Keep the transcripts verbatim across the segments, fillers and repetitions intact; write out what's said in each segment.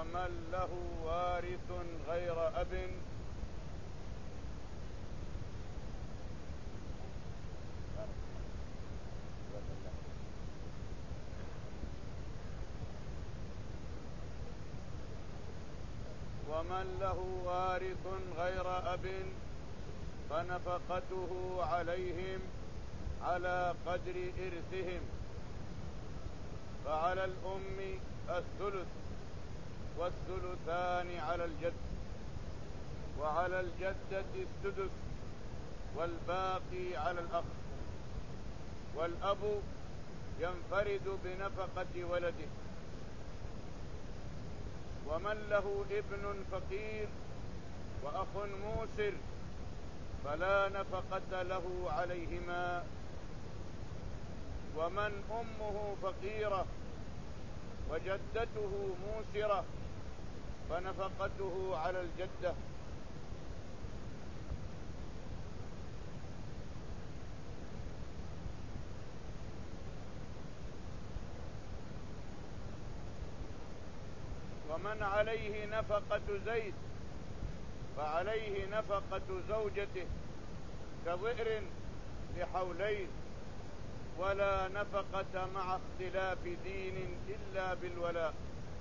ومن له وارث غير أب ومن له وارث غير أب فنفقته عليهم على قدر إرثهم. فعلى الأم الثلث والثلثان على الجد، وعلى الجدة السدس والباقي على الأخ. والأب ينفرد بنفقة ولده. ومن له ابن فقير وأخ موسر فلا نفقة له عليهما. ومن أمه فقيرة وجدته موسرة فنفقته على الجدة. ومن عليه نفقة زيد فعليه نفقة زوجته كظئر لحولين، ولا نفقة مع اختلاف دين إلا بالولاء.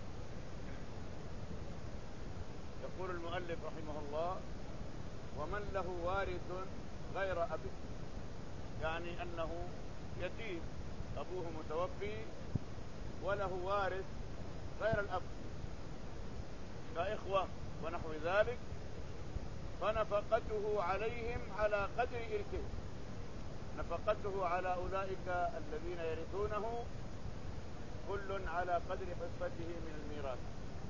يقول المؤلف رحمه الله: ومن له وارث غير أبيه، يعني أنه يتيم، أبوه متوفي وله وارث غير الأب كإخوة ونحو ذلك، فنفقته عليهم على قدر إرثهم. نفقته على أولئك الذين يرثونه كل على قدر حصته من الميراث.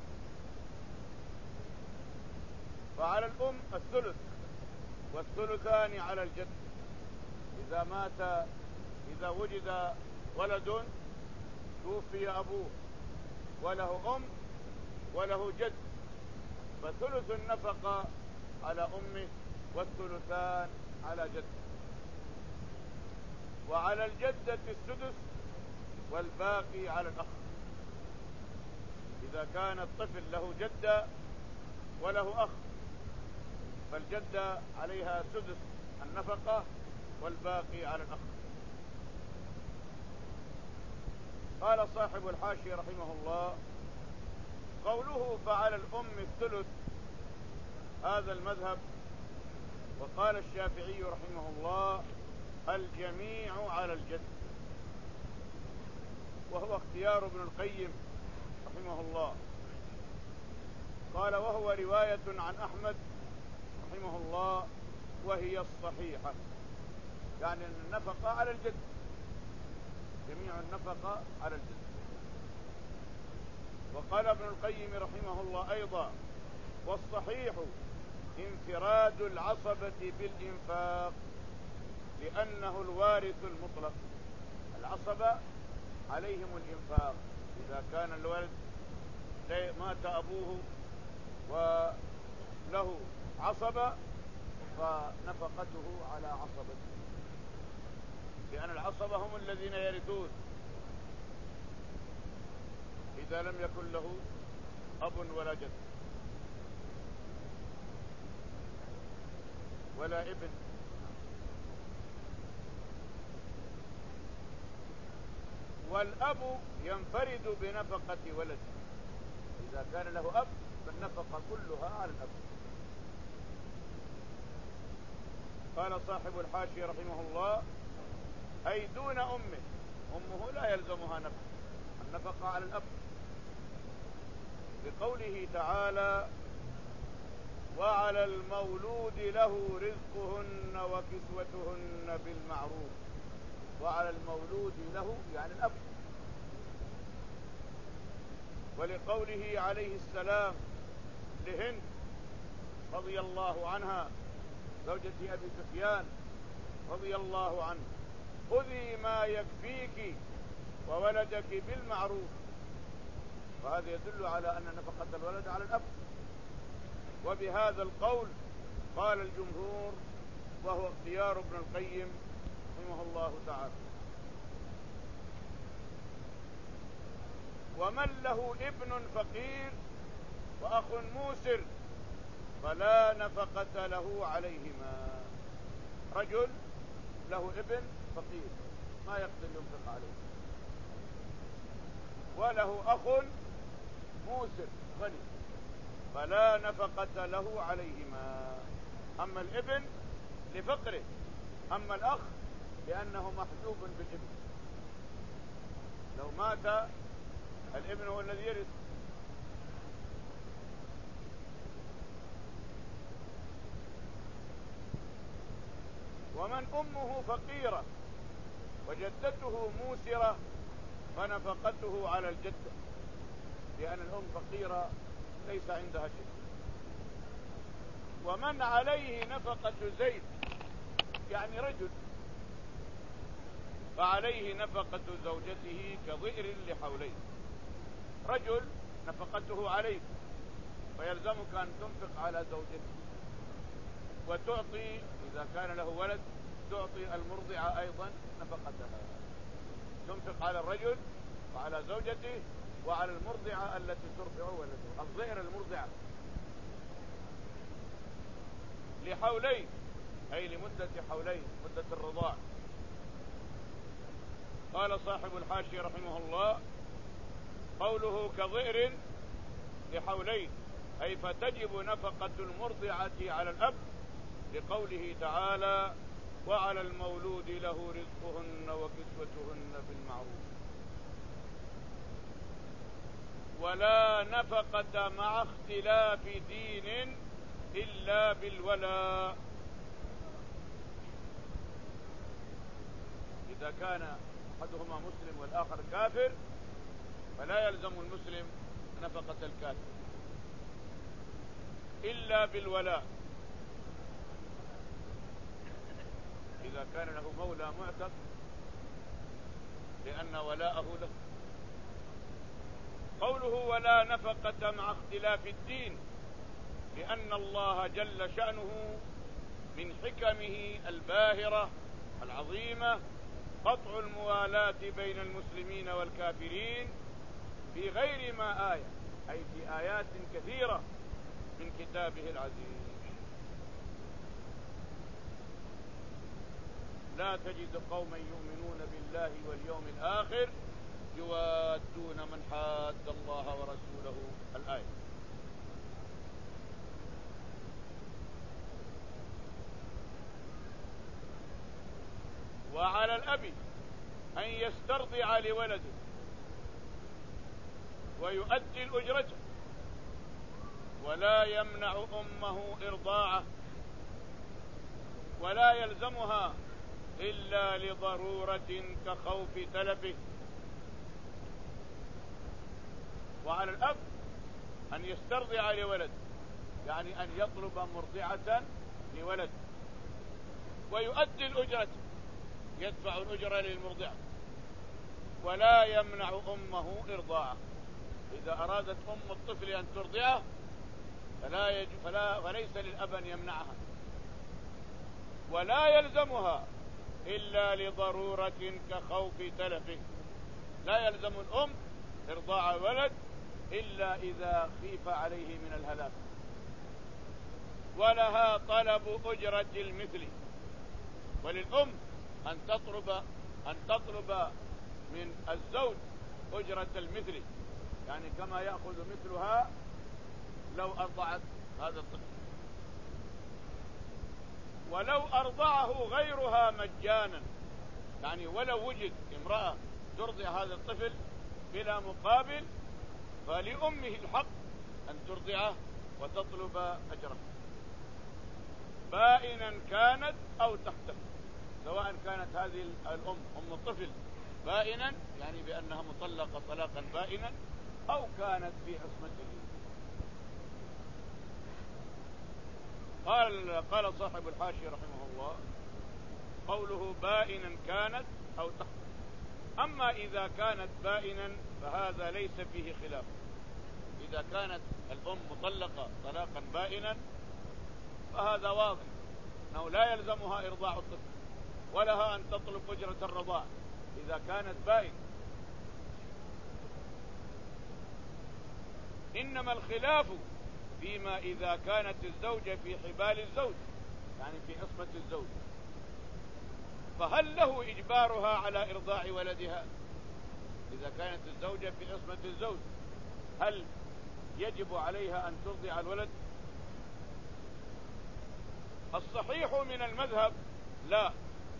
فعلى الأم الثلث والثلثان على الجد. إذا مات إذا وجد ولد توفي أبوه وله أم وله جد، فثلث النفقة على أمه والثلثان على جده. وعلى الجدة السدس والباقي على الأخ. إذا كان الطفل له جدة وله أخ فالجدة عليها سدس النفقة والباقي على الأخ. قال صاحب الحاشية رحمه الله: قوله فعلى الأم الثلث هذا المذهب. وقال الشافعي رحمه الله: الجميع على الجد، وهو اختيار ابن القيم رحمه الله. قال: وهو رواية عن أحمد رحمه الله وهي الصحيحة، يعني أن النفقة على الجد، جميع النفقة على الجد. وقال ابن القيم رحمه الله أيضا: والصحيح انفراد العصبة بالإنفاق، لأنه الوارث المطلق. العصبة عليهم الإنفاق. إذا كان الولد مات أبوه وله عصبة فنفقته على عصبته، لأن العصبة هم الذين يرثون إذا لم يكن له أب ولا جد ولا ابن. والأب ينفرد بنفقة ولده. إذا كان له أب فالنفقة كلها على الأب. قال صاحب الحاشية رحمه الله: أي دون أمه. أمه لا يلزمها نفقة، النفقة على الأب، بقوله تعالى: وعلى المولود له رزقهن وكسوتهن بالمعروف. وعلى المولود له يعني الأب. ولقوله عليه السلام لهند رضي الله عنها زوجة أبي سفيان رضي الله عنه: خذي ما يكفيك وولدك بالمعروف. وهذا يدل على أن نفقة الولد على الأب. وبهذا القول قال الجمهور، وهو اختيار ابن القيم رحمه الله تعالى. ومن له ابن فقير وأخ موسر فلا نفقة له عليهما. رجل له ابن فقير ما يقدر ينفق عليه، وله أخ موسر غني فلا نفقة له عليهما. أما الابن لفقره، أما الأخ لأنه محجوب بالابن، لو مات الابن هو الذي يرث. ومن أمه فقيرة وجدته موسرة فنفقته على الجدة، لأن الأم فقيرة ليس عندها شيء. ومن عليه نفقة زيد يعني رجل فعليه نفقة زوجته كظئر لحولين. رجل نفقته عليه فيلزمك أن تنفق على زوجته، وتعطي إذا كان له ولد تعطي المرضعة أيضا نفقتها، تنفق على الرجل وعلى زوجته وعلى المرضعة التي ترضع ولده. الظئر المرضعة لحولين أي لمدة حولين، مدة الرضاع. قال صاحب الحاشية رحمه الله: قوله كظئر لحولين أي فتجب نفقة المرضعة على الأب، لقوله تعالى: وعلى المولود له رزقهن وكسوتهن بالمعروف. ولا نفقة مع اختلاف دين إلا بالولاء. إذا كان أحدهما مسلم والآخر كافر فلا يلزم المسلم نفقة الكافر إلا بالولاء. إذا كان له مولى معتق لأن ولاءه له. قوله ولا نفقة مع اختلاف الدين، لأن الله جل شأنه من حكمه الباهرة العظيمة قطع الموالاة بين المسلمين والكافرين في غير ما آية، أي في آيات كثيرة من كتابه العزيز. لا تجد قوما يؤمنون بالله واليوم الآخر يوادون من حاد الله ورسوله. الآية. وعلى الأب أن يسترضع لولده ويؤدي الأجرة، ولا يمنع أمه إرضاعه، ولا يلزمها إلا لضرورة كخوف تلفه. وعلى الأب أن يسترضع لولد، يعني أن يطلب مرضعة لولد، ويؤدي الأجرة، يدفع الأجرة للمرضعة، ولا يمنع أمه إرضاعه. إذا أرادت أم الطفل أن ترضعه فلا يج... فلا... فليس للأب أن يمنعها، ولا يلزمها إلا لضرورة كخوف تلفه. لا يلزم الأم إرضاع ولد إلا إذا خيف عليه من الهلاك. ولها طلب أجرة المثل، وللأم أن تطلب أن تطلب من الزوج أجرة المثل، يعني كما يأخذ مثلها لو أرضعت هذا الطفل. ولو أرضعه غيرها مجانا، يعني ولو وجد امرأة ترضع هذا الطفل بلا مقابل فلأمه الحق أن ترضعه وتطلب أجره، بائنا كانت أو تحته. سواء كانت هذه الأم أم الطفل بائنا يعني بأنها مطلقة طلاقا بائنا، أو كانت في عصمته. قال قال صاحب الحاشية رحمه الله: قوله بائنا كانت أو تحته. أما إذا كانت بائنا فهذا ليس فيه خلاف. إذا كانت الأم مطلقة طلاقا بائنا فهذا واضح أنه لا يلزمها إرضاع الطفل، ولها أن تطلب أجرة الرضاع إذا كانت بائن. إنما الخلاف فيما إذا كانت الزوجة في حبال الزوج، يعني في عصمة الزوج، فهل له إجبارها على إرضاع ولدها؟ إذا كانت الزوجة في عصمة الزوج هل يجب عليها أن ترضع الولد؟ الصحيح من المذهب لا،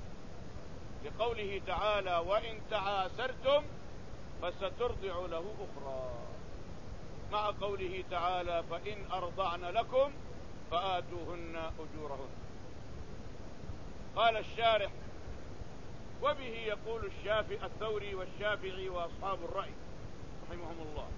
لقوله تعالى وإن تعاسرتم فسترضع له أخرى، مع قوله تعالى فإن أرضعن لكم فآتوهن أجورهن. قال الشارح وبه يقول الشافعي الثوري والشافعي وأصحاب الرأي رحمهم الله.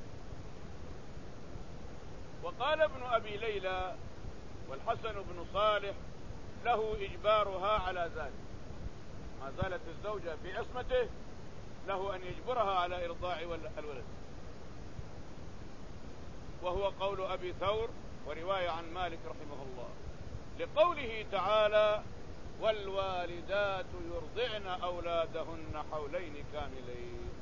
وقال ابن أبي ليلى والحسن بن صالح له إجبارها على ذلك، ما زالت الزوجة في عصمته له أن يجبرها على إرضاع الولد، وهو قول أبي ثور ورواية عن مالك رحمه الله، لقوله تعالى والوالدات يرضعن أولادهن حولين كاملين.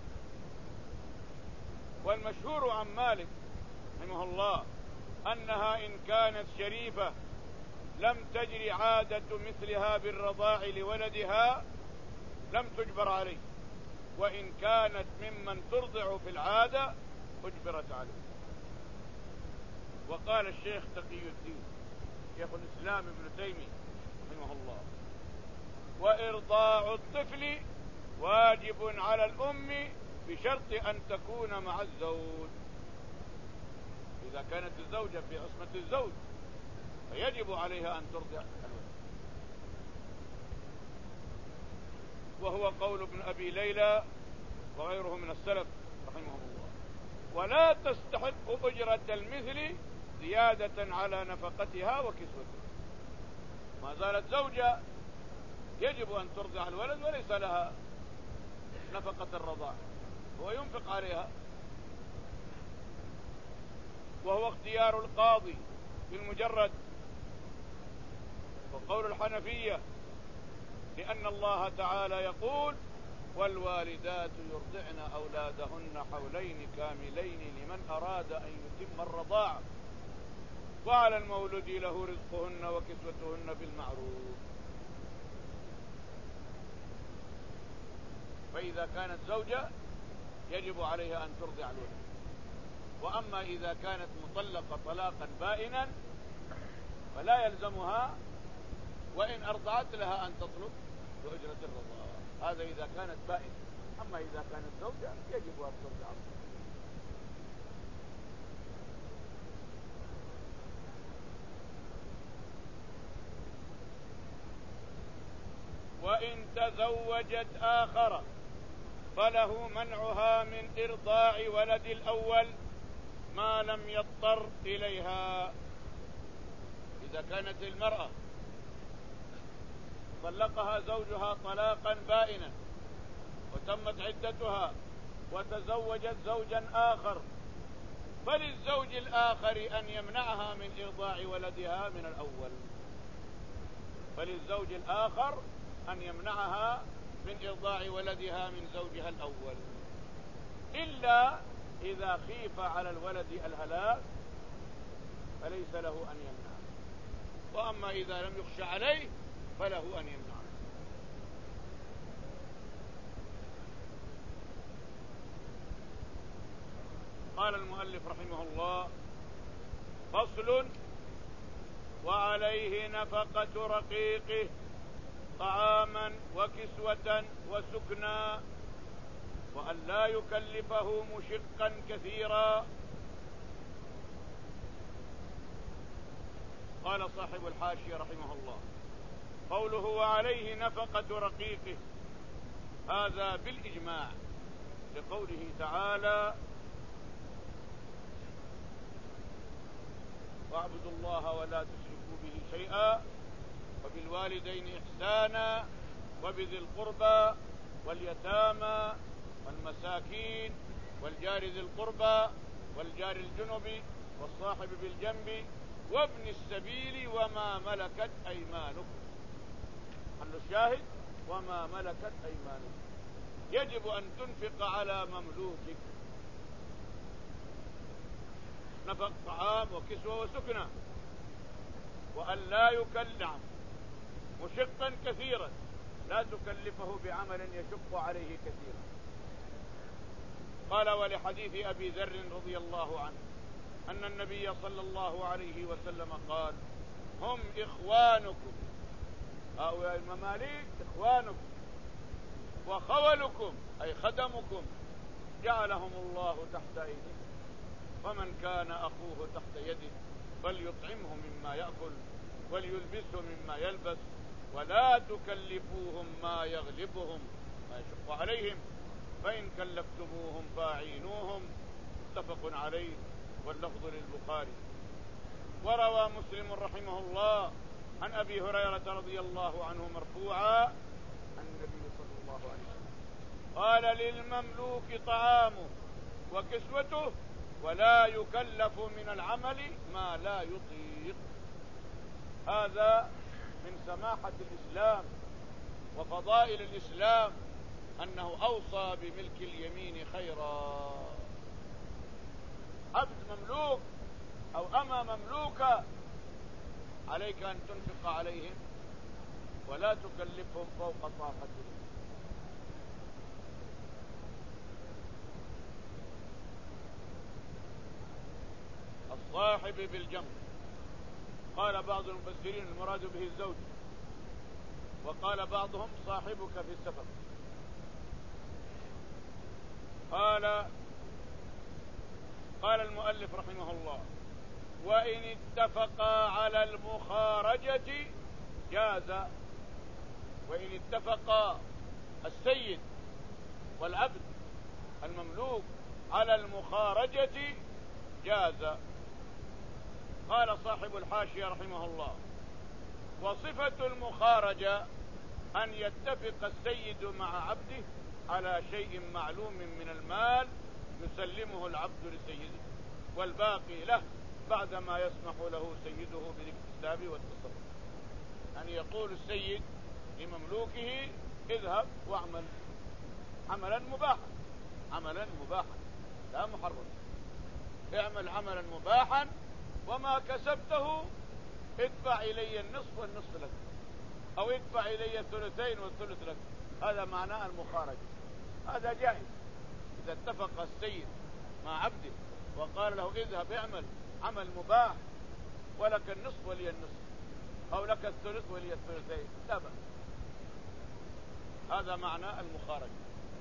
والمشهور عن مالك رحمه الله أنها إن كانت شريفة لم تجري عادة مثلها بالرضاع لولدها لم تجبر عليه، وإن كانت ممن ترضع في العادة أجبرت عليه. وقال الشيخ تقي الدين شيخ الإسلام ابن تيمية رحمه الله وإرضاع الطفل واجب على الأم بشرط أن تكون مع الزوج. إذا كانت الزوجة في عصمة الزوج فيجب عليها أن ترضع الولد، وهو قول ابن أبي ليلى وغيره من السلف رحمهم الله. ولا تستحق أجرة المثل زيادة على نفقتها وكسوتها، ما زالت زوجة يجب أن ترضع الولد وليس لها نفقة الرضاع، هو ينفق عليها. وهو اختيار القاضي بالمجرد وقول الحنفية، لأن الله تعالى يقول والوالدات يرضعن أولادهن حولين كاملين لمن أراد أن يتم الرضاعة وعلى المولود له رزقهن وكسوتهن بالمعروف. فإذا كانت زوجة يجب عليها أن ترضع الولد. وأما إذا كانت مطلقة طلاقا بائنا فلا يلزمها، وإن أرضعت لها أن تطلب بأجرة الرضاعة، هذا إذا كانت بائنة. أما إذا كانت زوجة يجب أن ترضع. وإن تزوجت آخر فله منعها من إرضاع ولد الأول ما لم يضطر إليها. إذا كانت المرأة طلقها زوجها طلاقا بائنا وتمت عدتها وتزوجت زوجا آخر، فللزوج الآخر أن يمنعها من إرضاع ولدها من الأول، فللزوج الآخر أن يمنعها من إرضاع ولدها من زوجها الأول، إلا إذا خيف على الولد الهلاك فليس له أن يمنعه، وأما إذا لم يخش عليه فله أن يمنعه. قال المؤلف رحمه الله فصل وعليه نفقة رقيقه طعاما وكسوة وسكنا وأن لا يكلفه مشقا كثيرا. قال صاحب الحاشية رحمه الله قوله وعليه نفقة رقيقه هذا بالإجماع، لقوله تعالى واعبدوا الله ولا تشركوا به شيئا وبالوالدين إحسانا وبذي القربى واليتامى والمساكين والجار ذي القربى والجار الجنب والصاحب بالجنب وابن السبيل وما ملكت أيمانكم. حل الشاهد وما ملكت أيمانكم، يجب أن تنفق على مملوكك نفق طعام وكسوة وسكنى، وأن لا يكلف مشقا كثيرا، لا تكلفه بعمل يشق عليه كثيرا. قال: ولحديث أبي ذر رضي الله عنه أن النبي صلى الله عليه وسلم قال: هم إخوانكم، هؤلاء المماليك إخوانكم، وخولكم أي خدمكم جعلهم الله تحت أيديكم، فمن كان أخوه تحت يده فليطعمه مما يأكل وليلبسه مما يلبس، ولا تكلفوهم ما يغلبهم ما يشق عليهم، فإن كلفتموهم فاعينوهم. متفق عليه، واللفظ للبخاري. وروى مسلم رحمه الله عن أبي هريرة رضي الله عنه مرفوعا عن النبي صلى الله عليه وسلم قال: للمملوك طعامه وكسوته ولا يكلف من العمل ما لا يطيق. هذا من سماحة الإسلام وفضائل الإسلام أنه أوصى بملك اليمين خيرا. عبد مملوك أو أما مملوكة عليك أن تنفق عليهم ولا تكلفهم فوق طاقتهم. الصاحب بالجنب، قال بعض المفسرين المراد به الزوج، وقال بعضهم صاحبك في السفر. قال قال المؤلف رحمه الله: وإن اتفقا على المخارجة جاز. وإن اتفقا السيد والعبد المملوك على المخارجة جاز. قال صاحب الحاشية رحمه الله: وصفة المخارجة أن يتفق السيد مع عبده على شيء معلوم من المال يسلمه العبد لسيده، والباقي له بعدما يسمح له سيده بالاكتساب والتصرف. أن يقول السيد لمملوكه: اذهب واعمل عملا مباحا، عملا مباحا لا محرم، اعمل عملا مباحا، وما كسبته ادفع إلي النصف والنصف لك، أو ادفع إلي الثلثين والثلث لك. هذا معناه المخارجة، هذا جائز. إذا اتفق السيد مع عبده وقال له: اذهب اعمل عمل مباح ولك النصف ولي النصف، أو لك الثلث ولي الثلثين، لا بأس. هذا معنى المخارجة.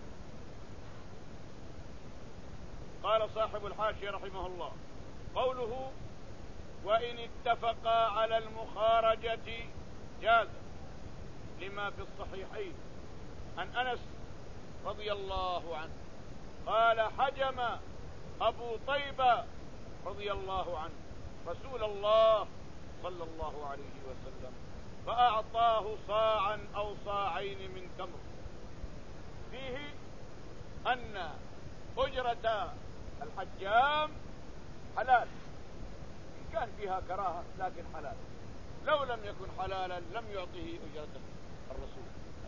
قال صاحب الحاشية رحمه الله: قوله وإن اتفقا على المخارجة جاز، لما في الصحيحين عن أنس رضي الله عنه قال: حجم أبو طيبة رضي الله عنه رسول الله صلى الله عليه وسلم فأعطاه صاعا أو صاعين من تمر، فيه أن أجرة الحجام حلال، إن كان فيها كراهة لكن حلال. لو لم يكن حلالا لم يعطه أجرة الرسول.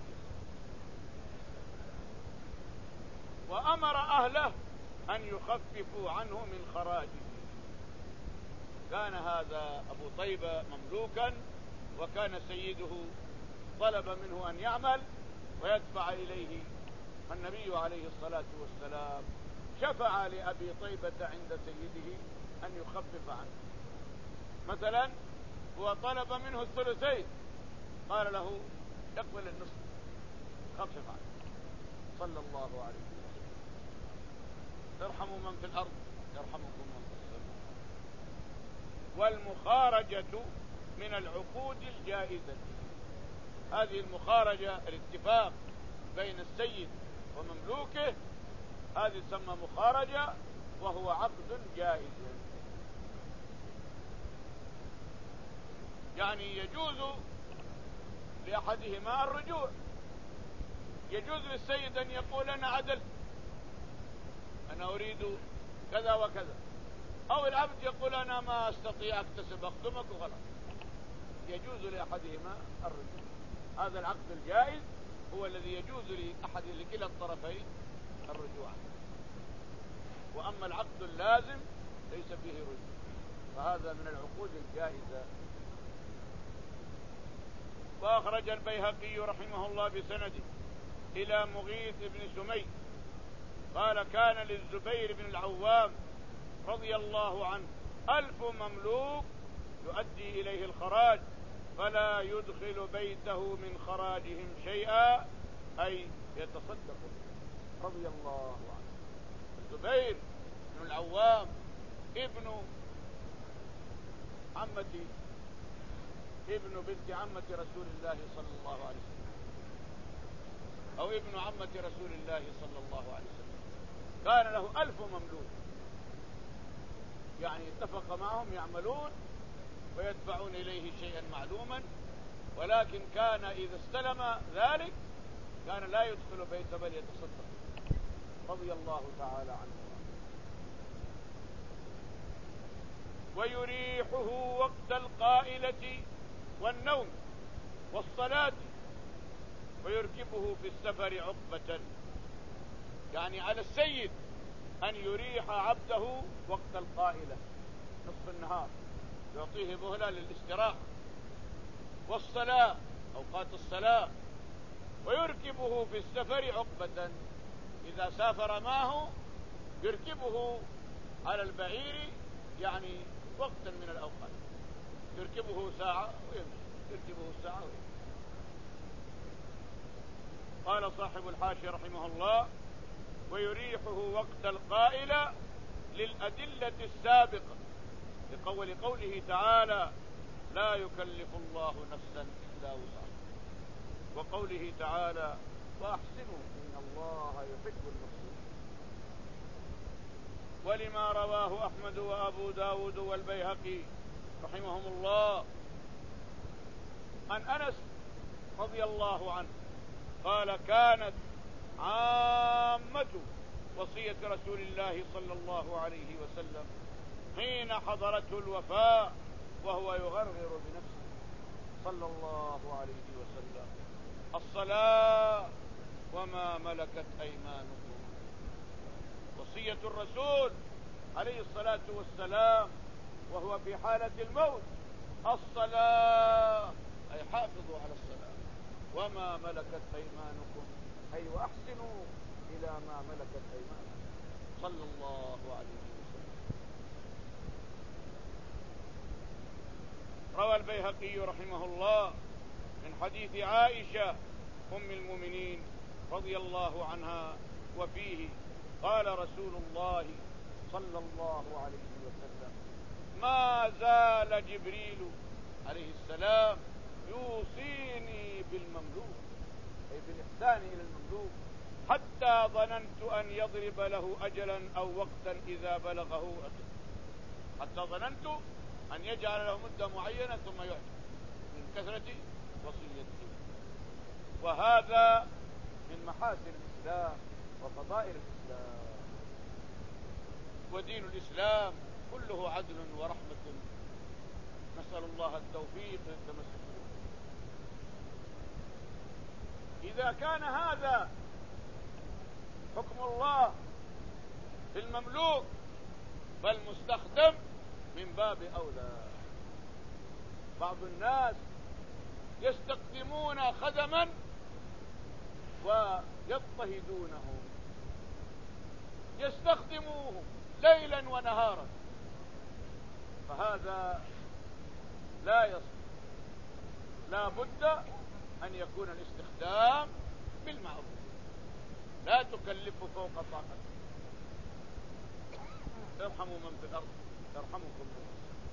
وأمر أهله أن يخففوا عنه من خراجه. كان هذا أبو طيبة مملوكا، وكان سيده طلب منه أن يعمل ويدفع إليه، النبي عليه الصلاة والسلام شفع لأبي طيبة عند سيده أن يخفف عنه. مثلا هو طلب منه الثلثين، قال له: اقبل النصف، خفف عنه، صلى الله عليه وسلم. ارحموا من في الأرض يرحمكم من في السماء. والمخارجة من العقود الجائزة. هذه المخارجة الاتفاق بين السيد ومملوكه، هذه تسمى مخارجة، وهو عقد جائز. يعني يجوز لأحدهما الرجوع، يجوز للسيد أن يقول: أنا عدلت، أنا أريد كذا وكذا، أو العبد يقول: أنا ما أستطيع أكتسب أخدمك وخلاص. يجوز لأحدهما الرجوع. هذا العقد الجائز هو الذي يجوز لأحد لكلا الطرفين الرجوع. وأما العقد اللازم ليس فيه رشد، فهذا من العقود الجائزة. وأخرج البيهقي رحمه الله بسنده إلى مغيث بن سمي قال كان للزبير بن العوام رضي الله عنه ألف مملوك يؤدي إليه الخراج فلا يدخل بيته من خراجهم شيئا، أي يتصدق رضي الله عنه. الزبير بن العوام ابن عمتي ابن بنت عمة رسول الله صلى الله عليه وسلم، أو ابن عمة رسول الله صلى الله عليه وسلم، كان له ألف مملوك، يعني اتفق معهم يعملون ويدفعون إليه شيئا معلوما، ولكن كان إذا استلم ذلك كان لا يدخل بيته بل يتصدق رضي الله تعالى عنه. ويريحه وقت القائلة والنوم والصلاة، ويركبه في السفر عقبة، يعني على السيد أن يريح عبده وقت القائلة نصف النهار، يعطيه مهلة للاستراحة، والصلاة أوقات الصلاة، ويركبه في السفر عقبة، إذا سافر معه يركبه على البعير، يعني وقتا من الأوقات، يركبه ساعة ويمشي، يركبه ساعة ويمشي. قال صاحب الحاشية رحمه الله ويريحه وقت القائلة للأدلة السابقة، لقول قوله تعالى لا يكلف الله نفسا إلا وسعها، وقوله تعالى وأحسنوا إن الله يحب المحسنين. ولما رواه أحمد وأبو داود والبيهقي رحمهم الله عن أنس رضي الله عنه قال كانت عامة وصية رسول الله صلى الله عليه وسلم حين حضرته الوفاة وهو يغرغر بنفسه صلى الله عليه وسلم الصلاة وما ملكت أيمانكم. وصية الرسول عليه الصلاة والسلام وهو في حالة الموت الصلاة، أي حافظوا على الصلاة، وما ملكت أيمانكم أي وأحسنوا إلى ما ملكت أيمانكم صلى الله عليه وسلم. روى البيهقي رحمه الله من حديث عائشة أم المؤمنين رضي الله عنها وفيه قال رسول الله صلى الله عليه وسلم ما زال جبريل عليه السلام يوصيني بالمملوك، أي بالإحسان إلى المملوك، حتى ظننت أن يضرب له أجلا أو وقتا إذا بلغه أجل، حتى ظننت أن يجعل له مدة معينة ثم يعجل من كثرة وصيته. وهذا من محاسن الإسلام وفضائل الإسلام. ودين الإسلام كله عدل ورحمة، نسأل الله التوفيق للتمسك به. إذا كان هذا حكم الله في المملوك فالمستخدم من باب أولى. بعض الناس يستخدمون خدما ويضطهدونه، يستخدموه ليلا ونهارا، فهذا لا يصح. لا بد أن يكون الاستخدام بالمعروف، لا تكلف فوق طاقتك. ارحموا من في الأرض يرحمكم الله.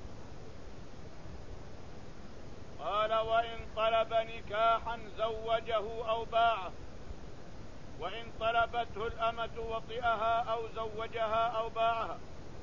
قال وإن طلب نكاحا زوجه أو باعه، وإن طلبته الأمة وطئها أو زوجها أو باعها.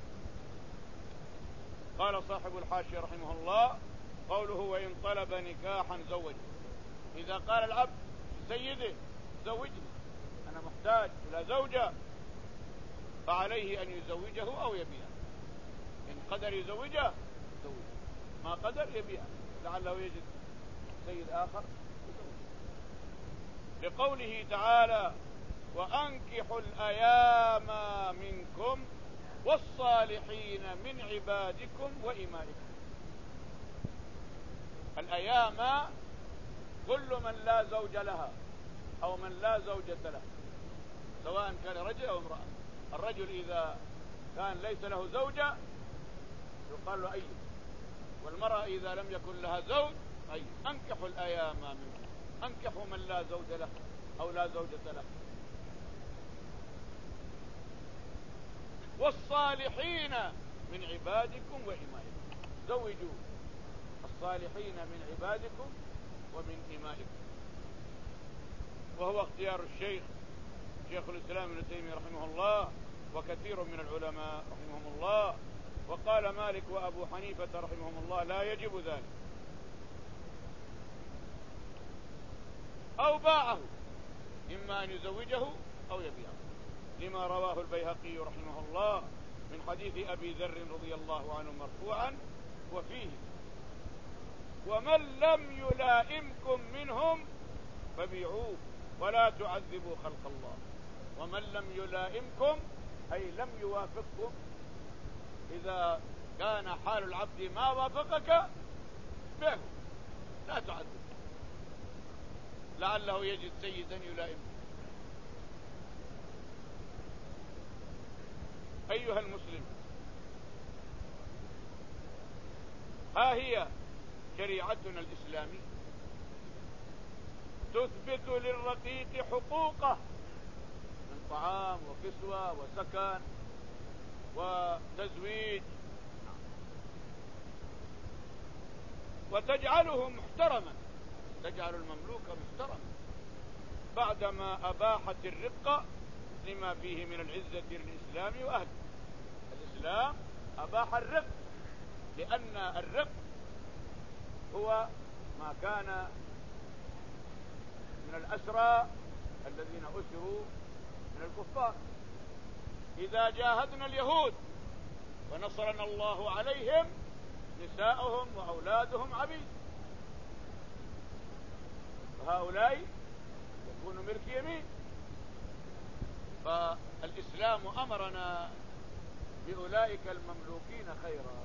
قال صاحب الحاشية رحمه الله قوله وإن طلب نكاحا زوجه، إذا قال العبد سيده زوجني أنا محتاج إلى زوجة فعليه أن يزوجه أو يبيعه، إن قدر يزوجه زوجه، ما قدر يبيعه لعله يجد سيد آخر يزوجه. لقوله تعالى وأنكحوا الأيام منكم والصالحين من عبادكم وإمائكم. الأيام كل من لا زوج لها أو من لا زوجة له، سواء كان رجل أو امرأة. الرجل إذا كان ليس له زوجة يقال له أيم، والمرأة إذا لم يكن لها زوج أيم. أنكحوا الأيام منكم، أنكحوا من لا زوج له أو لا زوجة له. والصالحين من عبادكم وإمائكم، زوجوا الصالحين من عبادكم ومن إمائكم. وهو اختيار الشيخ شيخ الإسلام ابن تيمية رحمه الله وكثير من العلماء رحمهم الله. وقال مالك وأبو حنيفة رحمهم الله لا يجب ذلك، أو باعه، إما أن يزوجه أو يبيعه، لما رواه البيهقي رحمه الله من حديث أبي ذر رضي الله عنه مرفوعا وفيه: ومن لم يلائمكم منهم فبيعوه ولا تعذبوا خلق الله. ومن لم يلائمكم أي لم يوافقكم، إذا كان حال العبد ما وافقك بيعه لا تعذب، لعله يجد سيدا يلائمه. أيها المسلم، ها هي شريعتنا الإسلامية تثبت للرقيق حقوقه من طعام وكسوة وسكن وتزويج، وتجعله محترما، تجعل المملوك محترما، بعدما أباحت الرقة لما فيه من العزة للإسلام وأهله. الإسلام أباح الرق، لأن الرق هو ما كان من الأسرى الذين أسروا من الكفار. إذا جاهدنا اليهود ونصرنا الله عليهم نساؤهم وأولادهم عبيد، فهؤلاء يكونوا ملك يمين. فالإسلام أمرنا بأولئك المملوكين خيرا.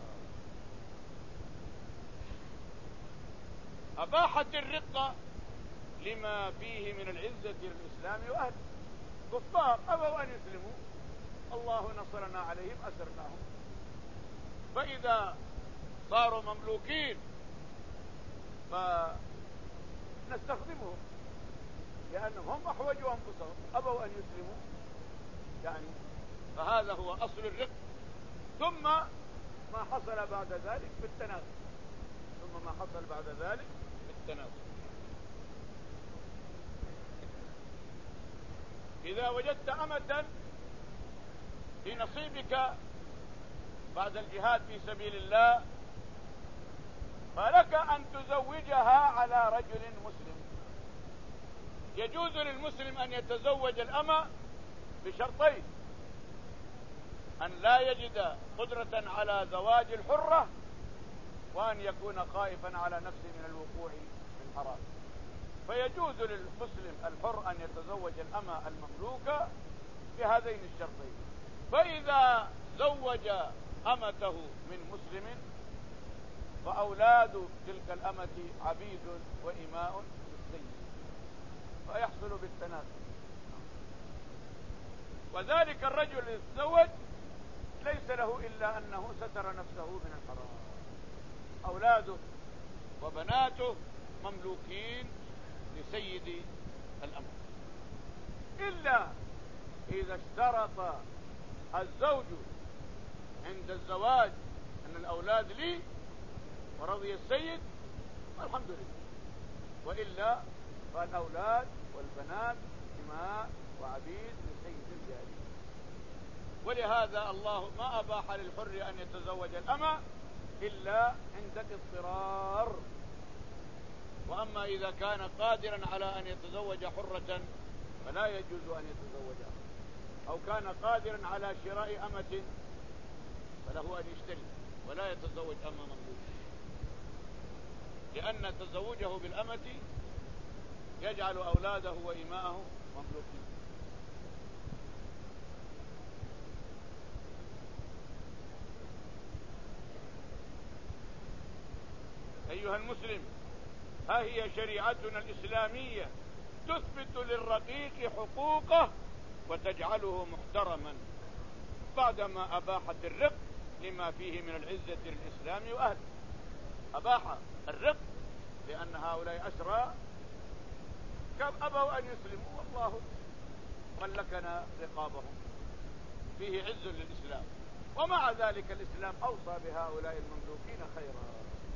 أباحت الرقة لما فيه من العزة للإسلام وأهله. كفار أبوا أن يسلموا، الله نصرنا عليهم أسرناهم، فإذا صاروا مملوكين فنستخدمهم لأنهم هم أحوجوا أنفسهم، أبوا أن يسلموا يعني. فهذا هو أصل الرق. ثم ما حصل بعد ذلك بالتناسل، ثم ما حصل بعد ذلك بالتناسل. إذا وجدت أمة في نصيبك بعد الجهاد في سبيل الله فلك أن تزوجها على رجل مسلم. يجوز للمسلم أن يتزوج الأمة بشرطين: أن لا يجد قدرة على زواج الحرة، وأن يكون خائفا على نفسه من الوقوع في الحرام. فيجوز للمسلم الحر أن يتزوج الأمة المملوكة بهذين الشرطين. فإذا زوج أمته من مسلم فأولاد تلك الأمة عبيد وإماء للسيد، فيحصل بالتناسل. وذلك الرجل الذي يتزوج ليس له إلا أنه ستر نفسه من الحرام. أولاده وبناته مملوكين لسيد الأمر، إلا إذا اشترط الزوج عند الزواج أن الأولاد لي ورضي السيد والحمد لله، وإلا فالأولاد والبنات إماء وعبيد لسيد الجارية. ولهذا الله ما أباح للحر أن يتزوج الأمة إلا عند الاضطرار. وأما إذا كان قادرا على أن يتزوج حرة فلا يجوز أن يتزوجها، أو كان قادرا على شراء أمة فله أن يشتري ولا يتزوج أمة مملوكة، لأن تزوجه بالأمة يجعل أولاده وإماءه مملوكين. أيها المسلم، ها هي شريعتنا الإسلامية تثبت للرقيق حقوقه وتجعله محترما، بعدما أباحت الرق لما فيه من العزة للإسلام وأهله. أباح الرق لأن هؤلاء أسرى كم أبوا أن يسلموا، والله ملكنا رقابهم، فيه عز للإسلام، ومع ذلك الإسلام أوصى بهؤلاء المملوكين خيرا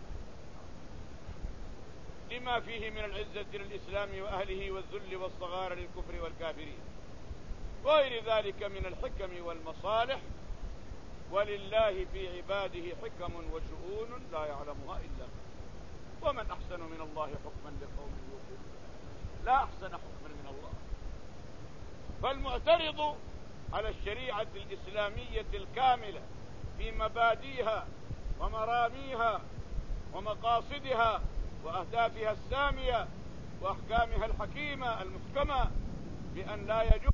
لما فيه من العزة للإسلام وأهله والذل والصغار للكفر والكافرين وغير ذلك من الحكم والمصالح. ولله في عباده حكم وشؤون لا يعلمها إلا هو، ومن أحسن من الله حكما لقوم يوقنون. لا أحسن حكما من الله. فالمعترض على الشريعة الإسلامية الكاملة في مبادئها ومراميها ومقاصدها وأهدافها السامية وأحكامها الحكيمة المحكمة بأن لا يجوز